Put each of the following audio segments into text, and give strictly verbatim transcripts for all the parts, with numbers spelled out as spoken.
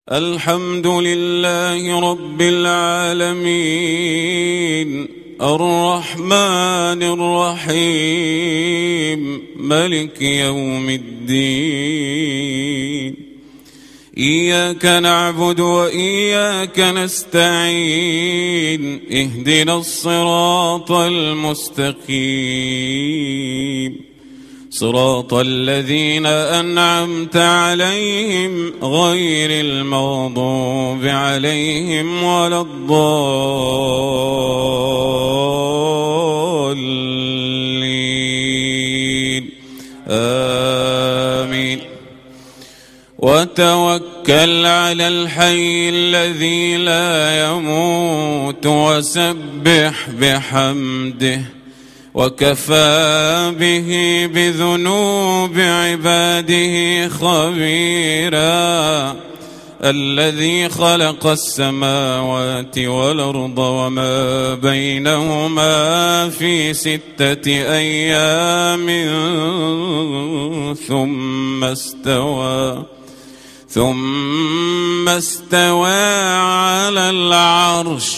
الحمد لله رب العالمين الرحمن الرحيم ملك يوم الدين إياك نعبد وإياك نستعين اهدنا الصراط المستقيم صراط الذين أنعمت عليهم غير المغضوب عليهم ولا الضالين آمين. وتوكل على الحي الذي لا يموت وسبح بحمده وكفى به بذنوب عباده خبيرا. الذي خلق السماوات والأرض وما بينهما في ستة أيام ثم استوى ثم استوى على العرش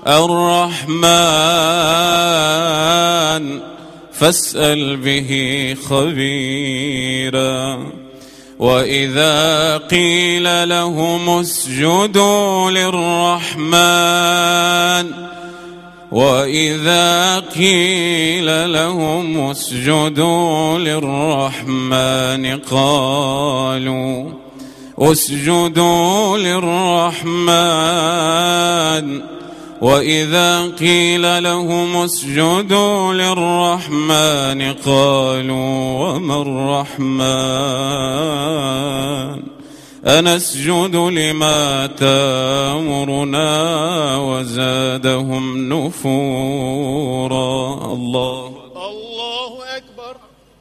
الرحمن فاسأل به خبيرا. وإذا قيل لهم اسجدوا للرحمن وإذا قيل لهم اسجدوا للرحمن قالوا اسجدوا للرحمن وإذا قيل لهم اسجدوا للرحمن قالوا وما الرحمن أنسجد لما تأمرنا وزادهم نفورا. الله الله أكبر.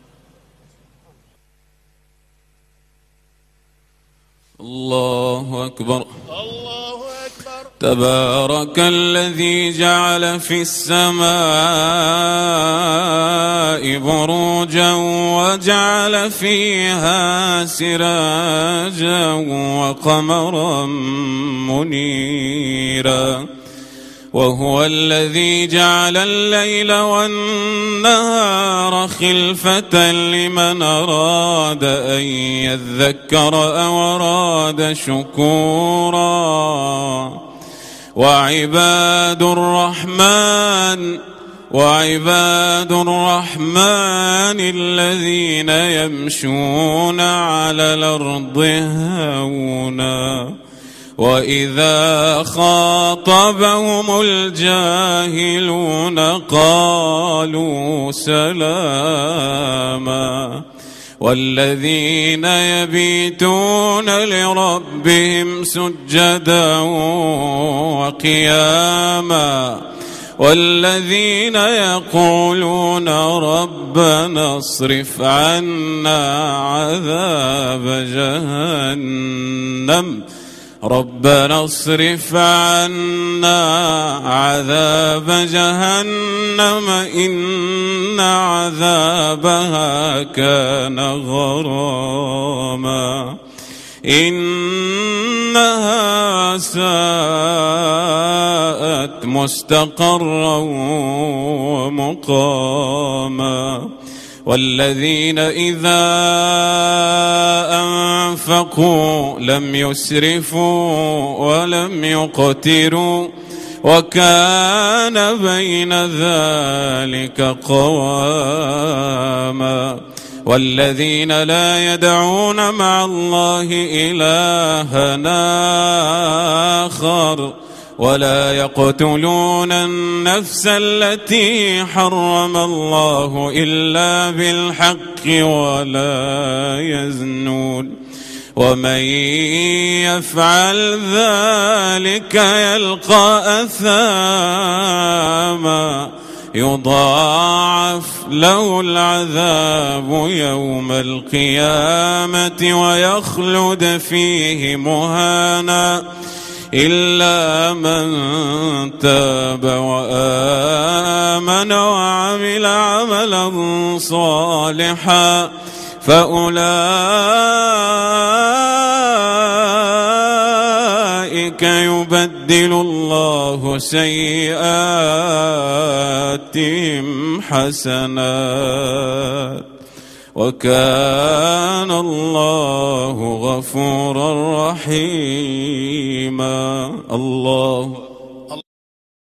الله أكبر. الله أكبر. تبارك الذي جعل في السماء بروجا وجعل فيها سراجا وقمرا منيرا. وهو الذي جعل الليل والنهار خلفة لمن أراد أن يذكر أو أراد شكورا. وعباد الرحمن وعباد الرحمن الذين يمشون على الأرض هونا وإذا خاطبهم الجاهلون قالوا سلاما. والذين يبيتون لربهم سجدا وقياما والذين يقولون ربنا اصرف عنا عذاب جهنم ربنا اصرف عنا عذاب جهنم إن عذابها كان غراما إنها ساءت مستقرا ومقاما. والذين إذا أنفقوا لم يسرفوا ولم يقتروا وكان بين ذلك قواما. والذين لا يدعون مع الله إلها آخر ولا يقتلون النفس التي حرم الله إلا بالحق ولا يزنون ومن يفعل ذلك يلقى أثاما يضاعف له العذاب يوم القيامة ويخلد فيه مهانا إلا من تاب وآمن وعمل عملا صالحا فأولئك أولئك يبدل الله سيئاتهم حسنات وكان الله غفورا رحيما. الله